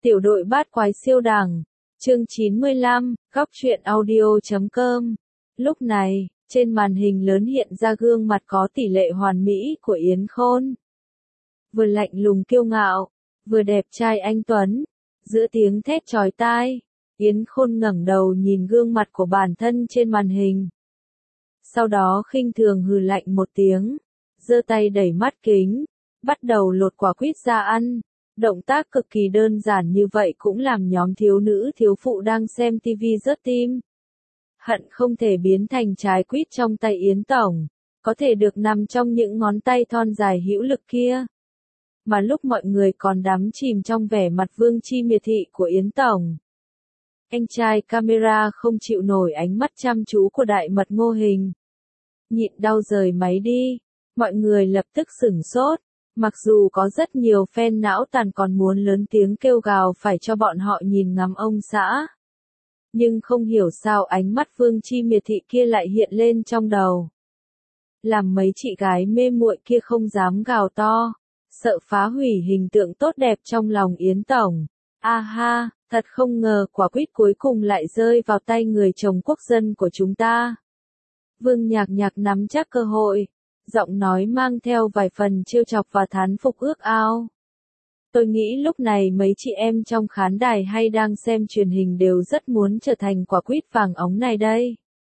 Tiểu đội bát quái siêu đẳng, chương 95, góc truyện audio.com. Lúc này, trên màn hình lớn hiện ra gương mặt có tỷ lệ hoàn mỹ của Yến Khôn. Vừa lạnh lùng kiêu ngạo, vừa đẹp trai anh tuấn, giữa tiếng thét chói tai, Yến Khôn ngẩng đầu nhìn gương mặt của bản thân trên màn hình. Sau đó khinh thường hừ lạnh một tiếng, giơ tay đẩy mắt kính, bắt đầu lột quả quýt ra ăn. Động tác cực kỳ đơn giản như vậy cũng làm nhóm thiếu nữ thiếu phụ đang xem TV rớt tim. Hận không thể biến thành trái quýt trong tay Yến Tổng, có thể được nằm trong những ngón tay thon dài hữu lực kia. Mà lúc mọi người còn đắm chìm trong vẻ mặt vương chi miệt thị của Yến Tổng, anh trai camera không chịu nổi ánh mắt chăm chú của đại mật Ngô Hình. Nhịn đau rời máy đi, mọi người lập tức sửng sốt. Mặc dù có rất nhiều fan não tàn còn muốn lớn tiếng kêu gào phải cho bọn họ nhìn ngắm ông xã. Nhưng không hiểu sao ánh mắt vương chi miệt thị kia lại hiện lên trong đầu. Làm mấy chị gái mê muội kia không dám gào to, sợ phá hủy hình tượng tốt đẹp trong lòng Yến Tổng. A ha, thật không ngờ quả quýt cuối cùng lại rơi vào tay người chồng quốc dân của chúng ta. Vương Nhạc Nhạc nắm chắc cơ hội. Giọng nói mang theo vài phần trêu chọc và thán phục ước ao. Tôi nghĩ lúc này mấy chị em trong khán đài hay đang xem truyền hình đều rất muốn trở thành quả quýt vàng óng này đây.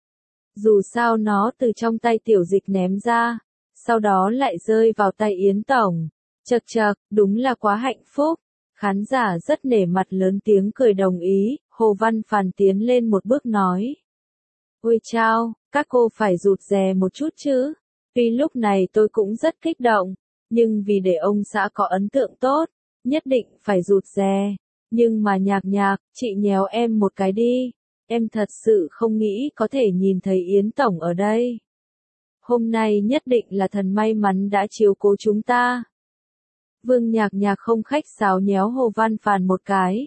Dù sao nó từ trong tay Tiểu Dịch ném ra, sau đó lại rơi vào tay Yến Tổng. Chậc chậc, đúng là quá hạnh phúc. Khán giả rất nể mặt lớn tiếng cười đồng ý, Hồ Văn Phàn tiến lên một bước nói. Ôi chao, các cô phải rụt rè một chút chứ. Tuy lúc này tôi cũng rất kích động, nhưng vì để ông xã có ấn tượng tốt, nhất định phải rụt rè. Nhưng mà Nhạc Nhạc, chị nhéo em một cái đi, em thật sự không nghĩ có thể nhìn thấy Yến Tổng ở đây. Hôm nay nhất định là thần may mắn đã chiếu cố chúng ta. Vương Nhạc Nhạc không khách sáo nhéo Hồ Văn Phàn một cái,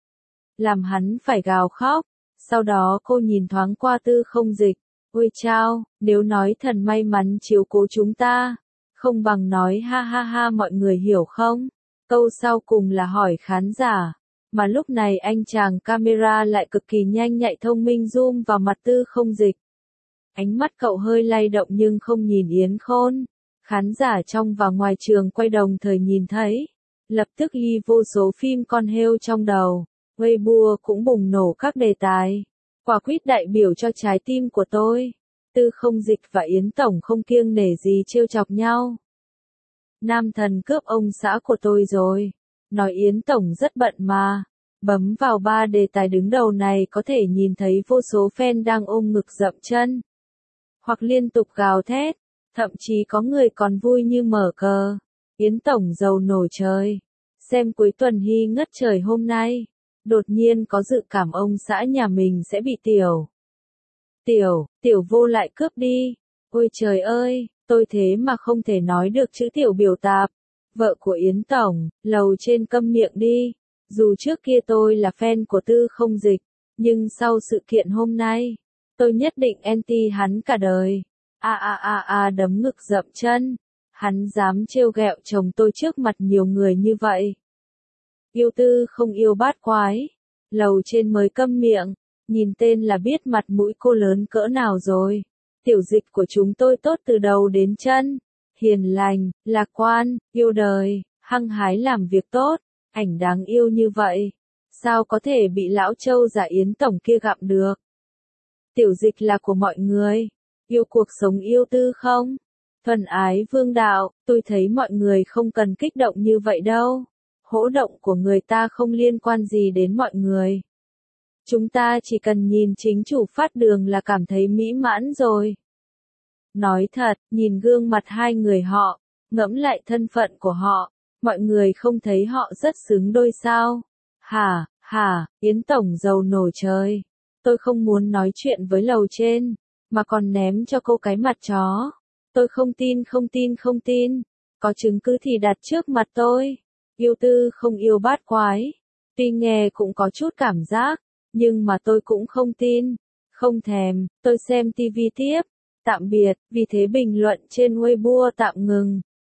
làm hắn phải gào khóc. Sau đó cô nhìn thoáng qua Tư Không Dịch. Ôi chao, nếu nói thần may mắn chiếu cố chúng ta, không bằng nói ha ha ha mọi người hiểu không? Câu sau cùng là hỏi khán giả, mà lúc này anh chàng camera lại cực kỳ nhanh nhạy thông minh zoom vào mặt Tư Không Dịch. Ánh mắt cậu hơi lay động nhưng không nhìn Yến Khôn. Khán giả trong và ngoài trường quay đồng thời nhìn thấy, lập tức ghi vô số phim con heo trong đầu. Weibo cũng bùng nổ các đề tài. Quả quýt đại biểu cho trái tim của tôi. Tư Không Dịch và Yến Tổng không kiêng nể gì trêu chọc nhau. Nam thần cướp ông xã của tôi rồi. Nói Yến Tổng rất bận mà. Bấm vào 3 đề tài đứng đầu này có thể nhìn thấy vô số fan đang ôm ngực dậm chân. Hoặc liên tục gào thét. Thậm chí có người còn vui như mở cờ. Yến Tổng giàu nổi trời. Xem cuối tuần hy ngất trời hôm nay. Đột nhiên có dự cảm ông xã nhà mình sẽ bị Tiểu vô lại cướp đi. Ôi trời ơi, tôi thế mà không thể nói được chữ tiểu biểu tạp. Vợ của Yến Tổng, lầu trên câm miệng đi. Dù trước kia tôi là fan của Tư Không Dịch, nhưng sau sự kiện hôm nay, tôi nhất định anti hắn cả đời. Đấm ngực dậm chân. Hắn dám trêu ghẹo chồng tôi trước mặt nhiều người như vậy. Yêu tư không yêu bát quái. Lầu trên mới câm miệng. Nhìn tên là biết mặt mũi cô lớn cỡ nào rồi. Tiểu Dịch của chúng tôi tốt từ đầu đến chân. Hiền lành, lạc quan, yêu đời, hăng hái làm việc tốt. Ảnh đáng yêu như vậy. Sao có thể bị lão Châu giả Yến Tổng kia gặm được? Tiểu Dịch là của mọi người. Yêu cuộc sống yêu tư không? Thuần ái vương đạo, tôi thấy mọi người không cần kích động như vậy đâu. Hỗ động của người ta không liên quan gì đến mọi người. Chúng ta chỉ cần nhìn chính chủ phát đường là cảm thấy mỹ mãn rồi. Nói thật, nhìn gương mặt hai người họ, ngẫm lại thân phận của họ, mọi người không thấy họ rất xứng đôi sao? Yến Tổng giàu nổi trời. Tôi không muốn nói chuyện với lầu trên, mà còn ném cho cô cái mặt chó. Tôi không tin. Có chứng cứ thì đặt trước mặt tôi. Yêu tư không yêu bát quái. Tuy nghe cũng có chút cảm giác, nhưng mà tôi cũng không tin. Không thèm, tôi xem TV tiếp. Tạm biệt, vì thế bình luận trên Weibo tạm ngừng.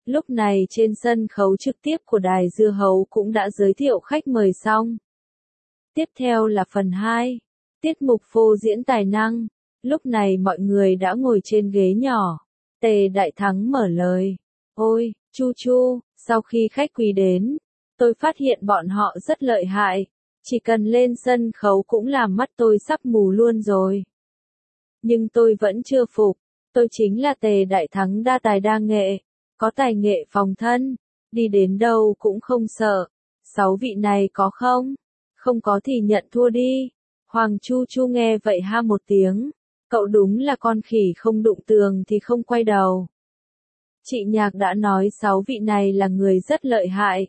Lúc này trên sân khấu trực tiếp của Đài Dưa Hấu cũng đã giới thiệu khách mời xong. Tiếp theo là phần 2, tiết mục phô diễn tài năng. Lúc này mọi người đã ngồi trên ghế nhỏ. Tề Đại Thắng mở lời. Ôi, Chu Chu, sau khi khách quý đến, tôi phát hiện bọn họ rất lợi hại. Chỉ cần lên sân khấu cũng làm mắt tôi sắp mù luôn rồi. Nhưng tôi vẫn chưa phục. Tôi chính là Tề Đại Thắng đa tài đa nghệ. Có tài nghệ phòng thân. Đi đến đâu cũng không sợ. 6 vị này có không? Không có thì nhận thua đi. Hoàng Chu Chu nghe vậy ha một tiếng. Cậu đúng là con khỉ không đụng tường thì không quay đầu. Chị Nhạc đã nói 6 vị này là người rất lợi hại.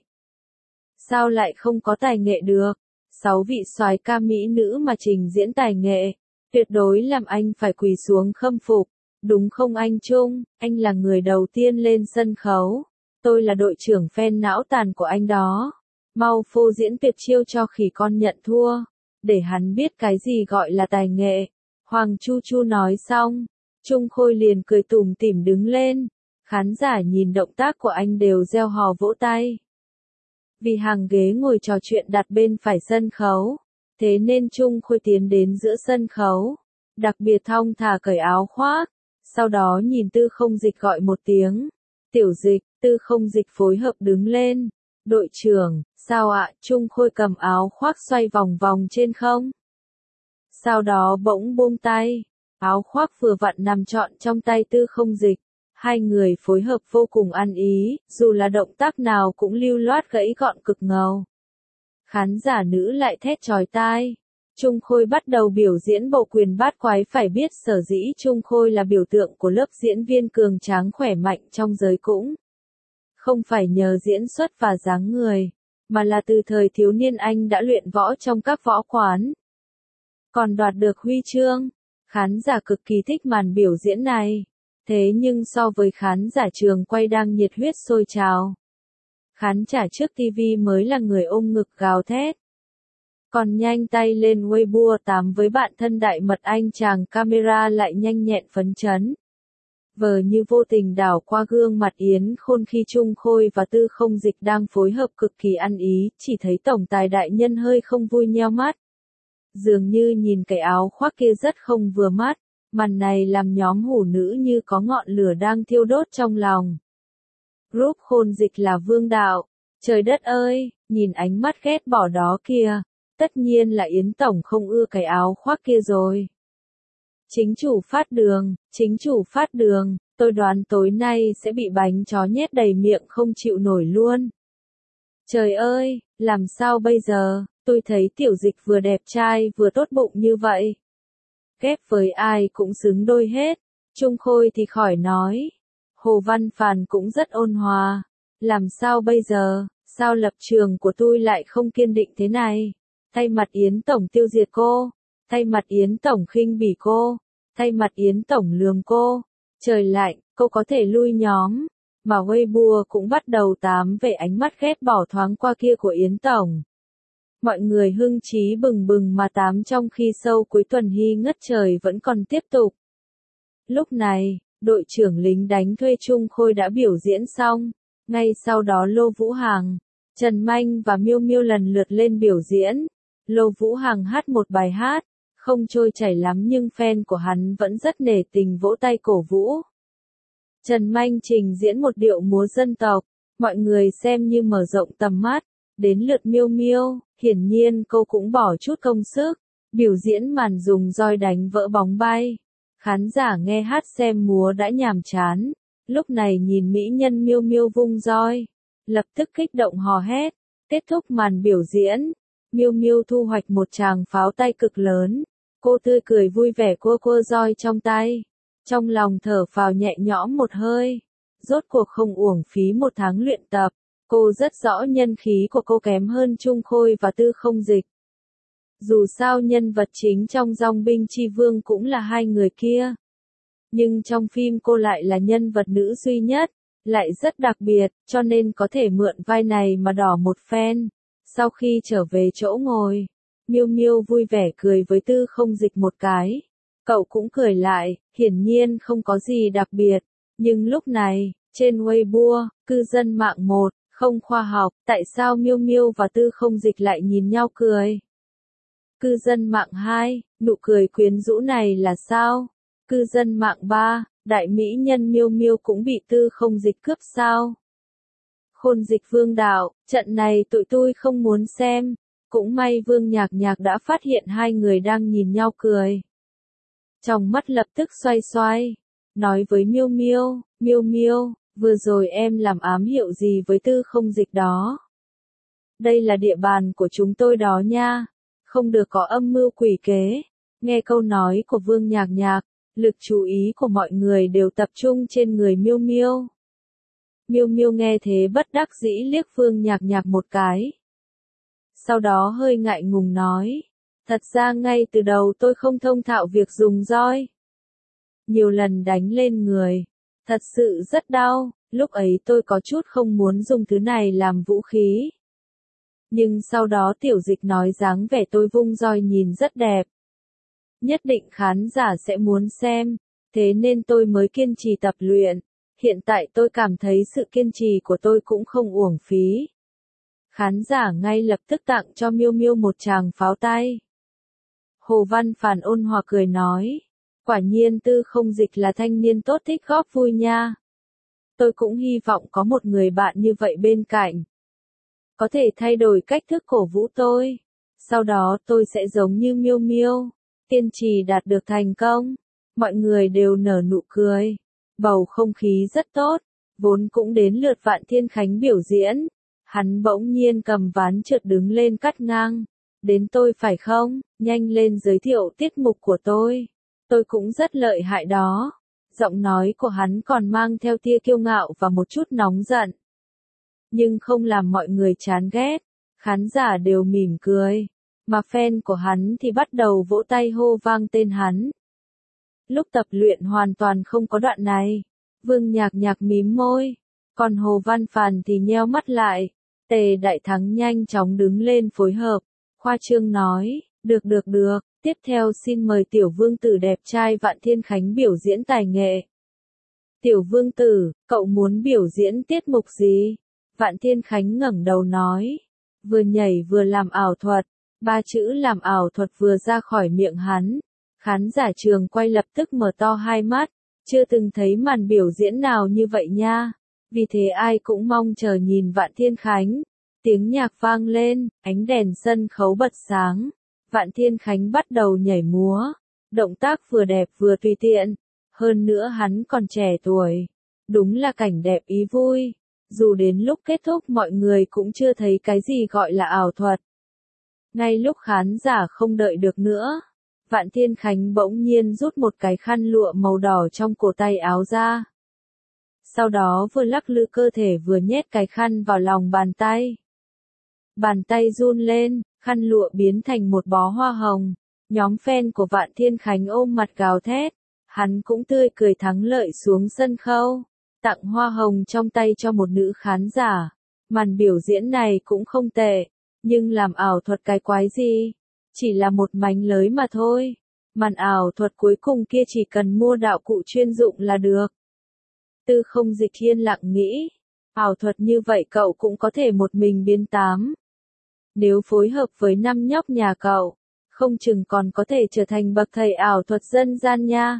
Sao lại không có tài nghệ được? 6 vị soái ca mỹ nữ mà trình diễn tài nghệ, tuyệt đối làm anh phải quỳ xuống khâm phục. Đúng không anh Trung, anh là người đầu tiên lên sân khấu. Tôi là đội trưởng fan não tàn của anh đó. Mau phô diễn tuyệt chiêu cho khỉ con nhận thua. Để hắn biết cái gì gọi là tài nghệ. Hoàng Chu Chu nói xong. Trung Khôi liền cười tủm tỉm đứng lên. Khán giả nhìn động tác của anh đều reo hò vỗ tay. Vì hàng ghế ngồi trò chuyện đặt bên phải sân khấu. Thế nên Trung Khôi tiến đến giữa sân khấu. Đặc biệt thong thả cởi áo khoác. Sau đó nhìn Tư Không Dịch gọi một tiếng. Tiểu Dịch, Tư Không Dịch phối hợp đứng lên. Đội trưởng, sao ạ? Trung Khôi cầm áo khoác xoay vòng vòng trên không. Sau đó bỗng buông tay. Áo khoác vừa vặn nằm trọn trong tay Tư Không Dịch. Hai người phối hợp vô cùng ăn ý, dù là động tác nào cũng lưu loát gãy gọn cực ngầu. Khán giả nữ lại thét chói tai. Trung Khôi bắt đầu biểu diễn bộ quyền bát quái. Phải biết sở dĩ Trung Khôi là biểu tượng của lớp diễn viên cường tráng khỏe mạnh trong giới cũng không phải nhờ diễn xuất và dáng người, mà là từ thời thiếu niên anh đã luyện võ trong các võ quán. Còn đoạt được huy chương, khán giả cực kỳ thích màn biểu diễn này. Thế nhưng so với khán giả trường quay đang nhiệt huyết sôi trào, khán giả trước TV mới là người ôm ngực gào thét. Còn nhanh tay lên Weibo tám với bạn thân đại mật anh chàng camera lại nhanh nhẹn phấn chấn. Vờ như vô tình đảo qua gương mặt Yến Khôn khi Trung Khôi và Tư Không Dịch đang phối hợp cực kỳ ăn ý, chỉ thấy tổng tài đại nhân hơi không vui nheo mắt. Dường như nhìn cái áo khoác kia rất không vừa mắt, màn này làm nhóm hủ nữ như có ngọn lửa đang thiêu đốt trong lòng. Group Khôn Dịch là vương đạo, trời đất ơi, nhìn ánh mắt ghét bỏ đó kìa, tất nhiên là Yến Tổng không ưa cái áo khoác kia rồi. Chính chủ phát đường, tôi đoán tối nay sẽ bị bánh chó nhét đầy miệng không chịu nổi luôn. Trời ơi, làm sao bây giờ, tôi thấy Tiểu Dịch vừa đẹp trai vừa tốt bụng như vậy. Ghép với ai cũng xứng đôi hết, Trung Khôi thì khỏi nói. Hồ Văn Phàn cũng rất ôn hòa. Làm sao bây giờ, sao lập trường của tôi lại không kiên định thế này? Thay mặt Yến Tổng tiêu diệt cô, thay mặt Yến Tổng khinh bỉ cô, thay mặt Yến Tổng lường cô. Trời lạnh, cô có thể lui nhóm. Mà Weibo cũng bắt đầu tám về ánh mắt ghét bỏ thoáng qua kia của Yến Tổng. Mọi người hưng trí bừng bừng mà tám trong khi show cuối tuần hy ngất trời vẫn còn tiếp tục. Lúc này, đội trưởng lính đánh thuê Trung Khôi đã biểu diễn xong. Ngay sau đó Lô Vũ Hằng, Trần Manh và Miêu Miêu lần lượt lên biểu diễn. Lô Vũ Hằng hát một bài hát, không trôi chảy lắm nhưng fan của hắn vẫn rất nể tình vỗ tay cổ vũ. Trần Manh trình diễn một điệu múa dân tộc, mọi người xem như mở rộng tầm mắt. Đến lượt Miêu Miêu, hiển nhiên cô cũng bỏ chút công sức, biểu diễn màn dùng roi đánh vỡ bóng bay. Khán giả nghe hát xem múa đã nhàm chán, lúc này nhìn mỹ nhân Miêu Miêu vung roi, lập tức kích động hò hét. Kết thúc màn biểu diễn, Miêu Miêu thu hoạch một tràng pháo tay cực lớn. Cô tươi cười vui vẻ cua cua roi trong tay, trong lòng thở phào nhẹ nhõm một hơi. Rốt cuộc không uổng phí một tháng luyện tập. Cô rất rõ nhân khí của cô kém hơn Trung Khôi và Tư Không Dịch. Dù sao nhân vật chính trong Dòng Binh Chi Vương cũng là hai người kia. Nhưng trong phim cô lại là nhân vật nữ duy nhất, lại rất đặc biệt, cho nên có thể mượn vai này mà đỏ một phen. Sau khi trở về chỗ ngồi, Miêu Miêu vui vẻ cười với Tư Không Dịch một cái. Cậu cũng cười lại, hiển nhiên không có gì đặc biệt. Nhưng lúc này, Trên Weibo, cư dân mạng 1, không khoa học, tại sao Miêu Miêu và Tư Không Dịch lại nhìn nhau cười? Cư dân mạng 2, nụ cười quyến rũ này là sao? Cư dân mạng 3, đại mỹ nhân Miêu Miêu cũng bị Tư Không Dịch cướp sao? Khôn Dịch Vương đạo, trận này tụi tôi không muốn xem. Cũng may Vương Nhạc Nhạc đã phát hiện hai người đang nhìn nhau cười. Trong mắt lập tức xoay xoay, nói với Miêu Miêu, Miêu Miêu, vừa rồi em làm ám hiệu gì với Tư Không Dịch đó? Đây là địa bàn của chúng tôi đó nha, không được có âm mưu quỷ kế. Nghe câu nói của Vương Nhạc Nhạc, lực chú ý của mọi người đều tập trung trên người Miêu Miêu. Miêu Miêu nghe thế bất đắc dĩ liếc Vương Nhạc Nhạc một cái. Sau đó hơi ngại ngùng nói, thật ra ngay từ đầu tôi không thông thạo việc dùng roi. Nhiều lần đánh lên người, thật sự rất đau, lúc ấy tôi có chút không muốn dùng thứ này làm vũ khí. Nhưng sau đó Tiểu Dịch nói dáng vẻ tôi vung roi nhìn rất đẹp. Nhất định khán giả sẽ muốn xem, thế nên tôi mới kiên trì tập luyện. Hiện tại tôi cảm thấy sự kiên trì của tôi cũng không uổng phí. Khán giả ngay lập tức tặng cho Miêu Miêu một tràng pháo tay. Hồ Văn Phàn ôn hòa cười nói, quả nhiên Tư Không Dịch là thanh niên tốt thích góp vui nha. Tôi cũng hy vọng có một người bạn như vậy bên cạnh. Có thể thay đổi cách thức cổ vũ tôi. Sau đó tôi sẽ giống như Miêu Miêu, kiên trì đạt được thành công. Mọi người đều nở nụ cười. Bầu không khí rất tốt. Vốn cũng đến lượt Vạn Thiên Khánh biểu diễn. Hắn bỗng nhiên cầm ván trượt đứng lên cắt ngang. Đến tôi phải không? Nhanh lên giới thiệu tiết mục của tôi. Tôi cũng rất lợi hại đó. Giọng nói của hắn còn mang theo tia kiêu ngạo và một chút nóng giận. Nhưng không làm mọi người chán ghét. Khán giả đều mỉm cười. Mà fan của hắn thì bắt đầu vỗ tay hô vang tên hắn. Lúc tập luyện hoàn toàn không có đoạn này. Vương Nhạc Nhạc mím môi. Còn Hồ Văn Phàn thì nheo mắt lại. Tề Đại Thắng nhanh chóng đứng lên phối hợp. Khoa trương nói, được. Tiếp theo xin mời Tiểu Vương Tử đẹp trai Vạn Thiên Khánh biểu diễn tài nghệ. Tiểu Vương Tử, cậu muốn biểu diễn tiết mục gì? Vạn Thiên Khánh ngẩng đầu nói. Vừa nhảy vừa làm ảo thuật. 3 chữ làm ảo thuật vừa ra khỏi miệng hắn. Khán giả trường quay lập tức mở to hai mắt. Chưa từng thấy màn biểu diễn nào như vậy nha. Vì thế ai cũng mong chờ nhìn Vạn Thiên Khánh. Tiếng nhạc vang lên, ánh đèn sân khấu bật sáng. Vạn Thiên Khánh bắt đầu nhảy múa. Động tác vừa đẹp vừa tùy tiện. Hơn nữa hắn còn trẻ tuổi. Đúng là cảnh đẹp ý vui. Dù đến lúc kết thúc mọi người cũng chưa thấy cái gì gọi là ảo thuật. Ngay lúc khán giả không đợi được nữa. Vạn Thiên Khánh bỗng nhiên rút một cái khăn lụa màu đỏ trong cổ tay áo ra. Sau đó vừa lắc lư cơ thể vừa nhét cái khăn vào lòng bàn tay. Bàn tay run lên, khăn lụa biến thành một bó hoa hồng. Nhóm fan của Vạn Thiên Khánh ôm mặt gào thét. Hắn cũng tươi cười thắng lợi xuống sân khấu. Tặng hoa hồng trong tay cho một nữ khán giả. Màn biểu diễn này cũng không tệ. Nhưng làm ảo thuật cái quái gì? Chỉ là một mánh lới mà thôi. Màn ảo thuật cuối cùng kia chỉ cần mua đạo cụ chuyên dụng là được. Tư Không Dịch yên lặng nghĩ. Ảo thuật như vậy cậu cũng có thể một mình biến tám. Nếu phối hợp với 5 nhóc nhà cậu, không chừng còn có thể trở thành bậc thầy ảo thuật dân gian nha.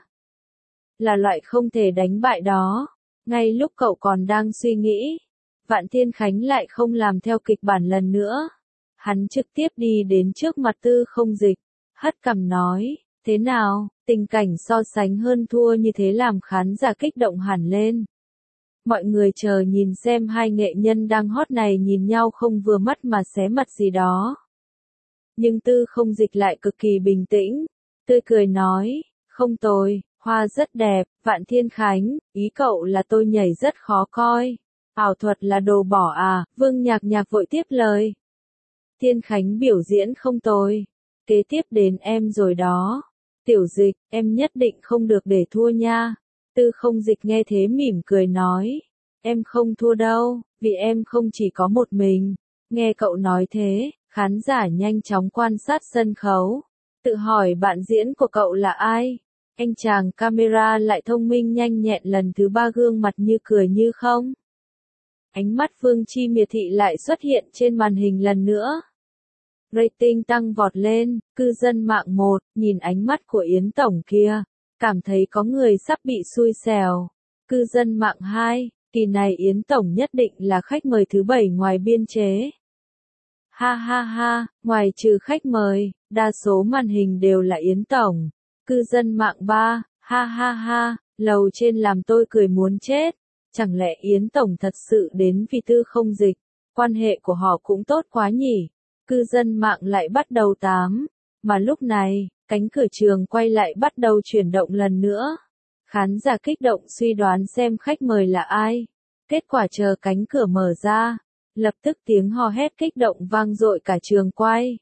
Là loại không thể đánh bại đó. Ngay lúc cậu còn đang suy nghĩ, Vạn Thiên Khánh lại không làm theo kịch bản lần nữa. Hắn trực tiếp đi đến trước mặt Tư Không Dịch, hất cằm nói, thế nào, tình cảnh so sánh hơn thua như thế làm khán giả kích động hẳn lên. Mọi người chờ nhìn xem hai nghệ nhân đang hot này nhìn nhau không vừa mắt mà xé mặt gì đó. Nhưng Tư Không Dịch lại cực kỳ bình tĩnh, tươi cười nói, không tồi, hoa rất đẹp, Vạn Thiên Khánh, ý cậu là tôi nhảy rất khó coi. Ảo thuật là đồ bỏ à, Vương Nhạc Nhạc vội tiếp lời. Thiên Khánh biểu diễn không tồi, kế tiếp đến em rồi đó. Tiểu Dịch, em nhất định không được để thua nha. Tư Không Dịch nghe thế mỉm cười nói, em không thua đâu, vì em không chỉ có một mình. Nghe cậu nói thế, khán giả nhanh chóng quan sát sân khấu, tự hỏi bạn diễn của cậu là ai. Anh chàng camera lại thông minh nhanh nhẹn lần thứ 3 gương mặt như cười như không. Ánh mắt Vương Chi miệt thị lại xuất hiện trên màn hình lần nữa. Rating tăng vọt lên, cư dân mạng 1, nhìn ánh mắt của Yến Tổng kia, cảm thấy có người sắp bị xui xẻo. Cư dân mạng 2, kỳ này Yến Tổng nhất định là khách mời thứ 7 ngoài biên chế. Ha ha ha, ngoài trừ khách mời, đa số màn hình đều là Yến Tổng. Cư dân mạng 3, ha ha ha, lầu trên làm tôi cười muốn chết. Chẳng lẽ Yến Tổng thật sự đến vì Tư Không Dịch, quan hệ của họ cũng tốt quá nhỉ? Cư dân mạng lại bắt đầu tám, mà lúc này, cánh cửa trường quay lại bắt đầu chuyển động lần nữa. Khán giả kích động suy đoán xem khách mời là ai. Kết quả chờ cánh cửa mở ra, lập tức tiếng hò hét kích động vang dội cả trường quay.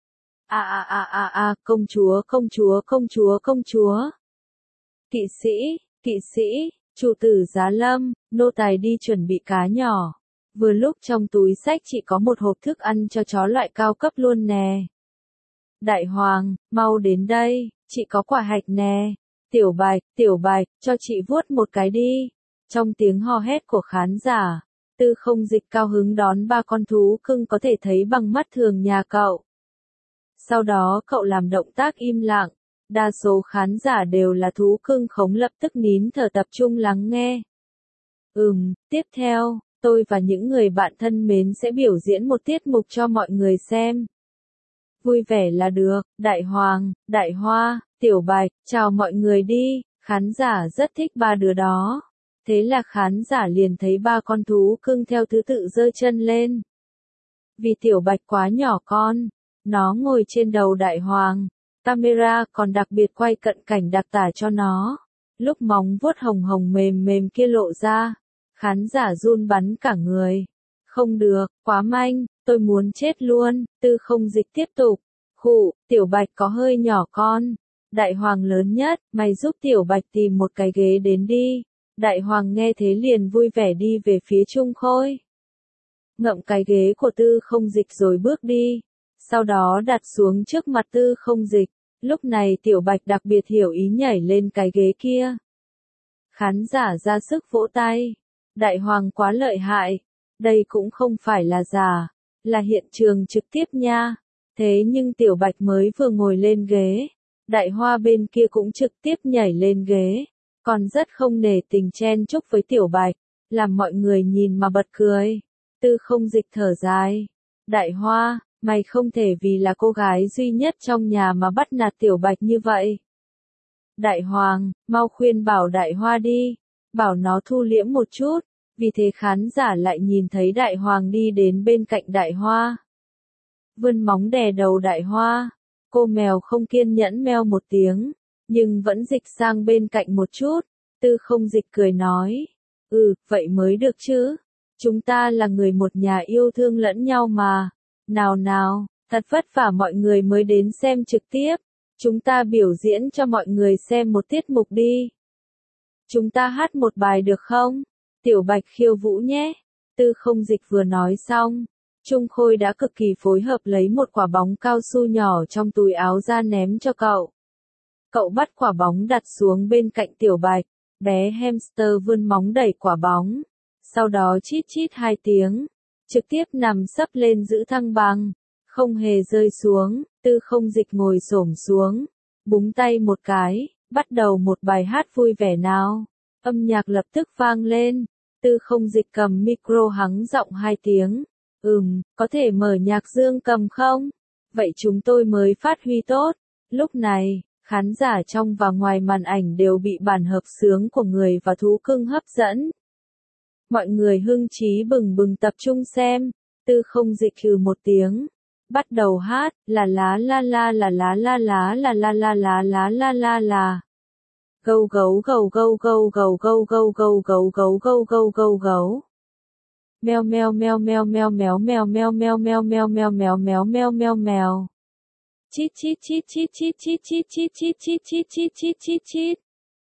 Công chúa, công chúa, công chúa, công chúa. Kỵ sĩ, chủ tử Giá Lâm, nô tài đi chuẩn bị cá nhỏ. Vừa lúc trong túi xách chị có một hộp thức ăn cho chó loại cao cấp luôn nè. Đại hoàng, mau đến đây, chị có quả hạch nè. Tiểu bạch, cho chị vuốt một cái đi. Trong tiếng hò hét của khán giả, Tư Không Dịch cao hứng đón 3 con thú cưng có thể thấy bằng mắt thường nhà cậu. Sau đó cậu làm động tác im lặng, đa số khán giả đều là thú cưng khống lập tức nín thở tập trung lắng nghe. Tiếp theo, tôi và những người bạn thân mến sẽ biểu diễn một tiết mục cho mọi người xem. Vui vẻ là được, Đại Hoàng, Đại Hoa, Tiểu Bạch, chào mọi người đi, khán giả rất thích 3 đứa đó. Thế là khán giả liền thấy 3 con thú cưng theo thứ tự giơ chân lên. Vì Tiểu Bạch quá nhỏ con, nó ngồi trên đầu Đại Hoàng, camera còn đặc biệt quay cận cảnh đặc tả cho nó. Lúc móng vuốt hồng hồng mềm mềm kia lộ ra, khán giả run bắn cả người. Không được, quá manh, tôi muốn chết luôn. Tư Không Dịch tiếp tục. Khụ, Tiểu Bạch có hơi nhỏ con. Đại Hoàng lớn nhất, mày giúp Tiểu Bạch tìm một cái ghế đến đi. Đại Hoàng nghe thế liền vui vẻ đi về phía Trung Khôi. Ngậm cái ghế của Tư Không Dịch rồi bước đi. Sau đó đặt xuống trước mặt Tư Không Dịch. Lúc này Tiểu Bạch đặc biệt hiểu ý nhảy lên cái ghế kia. Khán giả ra sức vỗ tay. Đại Hoàng quá lợi hại. Đây cũng không phải là giả, là hiện trường trực tiếp nha. Thế nhưng Tiểu Bạch mới vừa ngồi lên ghế, Đại Hoa bên kia cũng trực tiếp nhảy lên ghế, còn rất không nể tình chen chúc với Tiểu Bạch, làm mọi người nhìn mà bật cười. Tư Không Dịch thở dài. Đại Hoa, mày không thể vì là cô gái duy nhất trong nhà mà bắt nạt Tiểu Bạch như vậy. Đại Hoàng, mau khuyên bảo Đại Hoa đi, bảo nó thu liễm một chút. Vì thế khán giả lại nhìn thấy Đại Hoàng đi đến bên cạnh Đại Hoa. Vươn móng đè đầu Đại Hoa. Cô mèo không kiên nhẫn meo một tiếng, nhưng vẫn dịch sang bên cạnh một chút. Tư Không Dịch cười nói. Vậy mới được chứ. Chúng ta là người một nhà yêu thương lẫn nhau mà. Nào, thật vất vả mọi người mới đến xem trực tiếp. Chúng ta biểu diễn cho mọi người xem một tiết mục đi. Chúng ta hát một bài được không? Tiểu Bạch khiêu vũ nhé. Tư Không Dịch vừa nói xong, Trung Khôi đã cực kỳ phối hợp lấy một quả bóng cao su nhỏ trong túi áo ra ném cho cậu. Cậu bắt quả bóng đặt xuống bên cạnh Tiểu Bạch, bé hamster vươn móng đẩy quả bóng. Sau đó chít chít 2 tiếng, trực tiếp nằm sấp lên giữ thăng bằng, không hề rơi xuống. Tư Không Dịch ngồi xổm xuống, búng tay một cái, bắt đầu một bài hát vui vẻ nào. Âm nhạc lập tức vang lên. Tư Không Dịch cầm micro hắng giọng 2 tiếng. Có thể mở nhạc dương cầm không? Vậy chúng tôi mới phát huy tốt. Lúc này, khán giả trong và ngoài màn ảnh đều bị bản hợp xướng của người và thú cưng hấp dẫn. Mọi người hưng trí bừng bừng tập trung xem. Tư Không Dịch hừ một tiếng, bắt đầu hát, là lá la la la la la la la la la la la la la la. Gâu gấu gâu gâu gâu gâu gâu gâu gâu gâu gâu gâu gâu gâu gấu. Meo meo meo meo meo meo meo meo meo meo meo meo meo meo meo meo meo. Chít chít chít chít chít chít chít chít chít chít chít chít chít chít chít.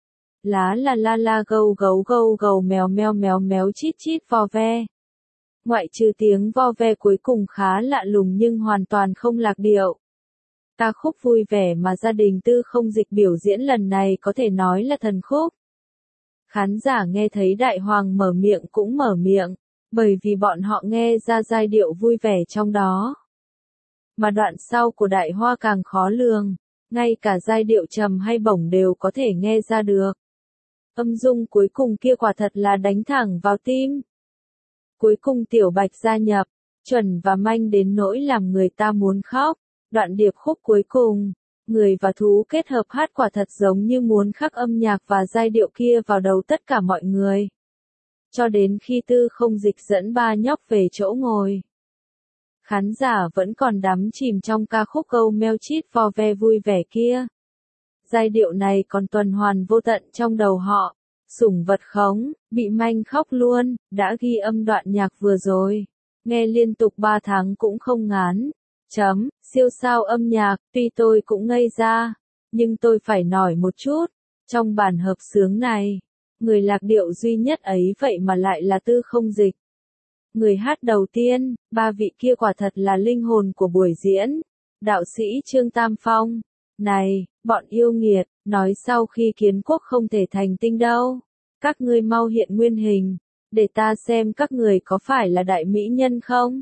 Lá la la la gâu gấu gâu gâu mèo meo mèo méo chít chít vo ve. Ngoại trừ tiếng vo ve cuối cùng khá lạ lùng nhưng hoàn toàn không lạc điệu. Ca khúc vui vẻ mà gia đình Tư Không Dịch biểu diễn lần này có thể nói là thần khúc. Khán giả nghe thấy Đại Hoàng mở miệng cũng mở miệng, bởi vì bọn họ nghe ra giai điệu vui vẻ trong đó. Mà đoạn sau của Đại Hoa càng khó lường, ngay cả giai điệu trầm hay bổng đều có thể nghe ra được. Âm dung cuối cùng kia quả thật là đánh thẳng vào tim. Cuối cùng Tiểu Bạch gia nhập, chuẩn và manh đến nỗi làm người ta muốn khóc. Đoạn điệp khúc cuối cùng, người và thú kết hợp hát quả thật giống như muốn khắc âm nhạc và giai điệu kia vào đầu tất cả mọi người. Cho đến khi Tư Không Dịch dẫn ba nhóc về chỗ ngồi, khán giả vẫn còn đắm chìm trong ca khúc câu meo chít vò ve vui vẻ kia. Giai điệu này còn tuần hoàn vô tận trong đầu họ. Sủng vật khống, bị manh khóc luôn, đã ghi âm đoạn nhạc vừa rồi. Nghe liên tục 3 tháng cũng không ngán. Siêu sao âm nhạc, tuy tôi cũng ngây ra, nhưng tôi phải nói một chút. Trong bản hợp xướng này, người lạc điệu duy nhất ấy vậy mà lại là Tư Không Dịch. Người hát đầu tiên, ba vị kia quả thật là linh hồn của buổi diễn. Đạo sĩ Trương Tam Phong. Này, bọn yêu nghiệt, nói sau khi kiến quốc không thể thành tinh đâu. Các ngươi mau hiện nguyên hình, để ta xem các người có phải là đại mỹ nhân không?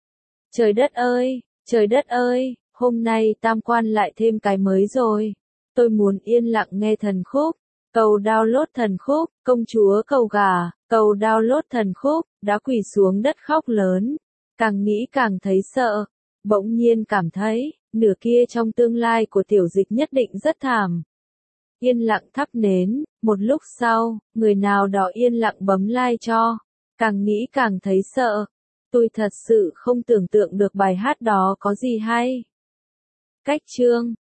Trời đất ơi, hôm nay Tam Quan lại thêm cái mới rồi. Tôi muốn yên lặng nghe thần khúc. Cầu download thần khúc, công chúa cầu gà, cầu download thần khúc, đã quỳ xuống đất khóc lớn. Càng nghĩ càng thấy sợ, bỗng nhiên cảm thấy, nửa kia trong tương lai của Tiểu Dịch nhất định rất thảm. Yên lặng thắp nến, một lúc sau, người nào đó yên lặng bấm like cho. Càng nghĩ càng thấy sợ. Tôi thật sự không tưởng tượng được bài hát đó có gì hay. Cách chương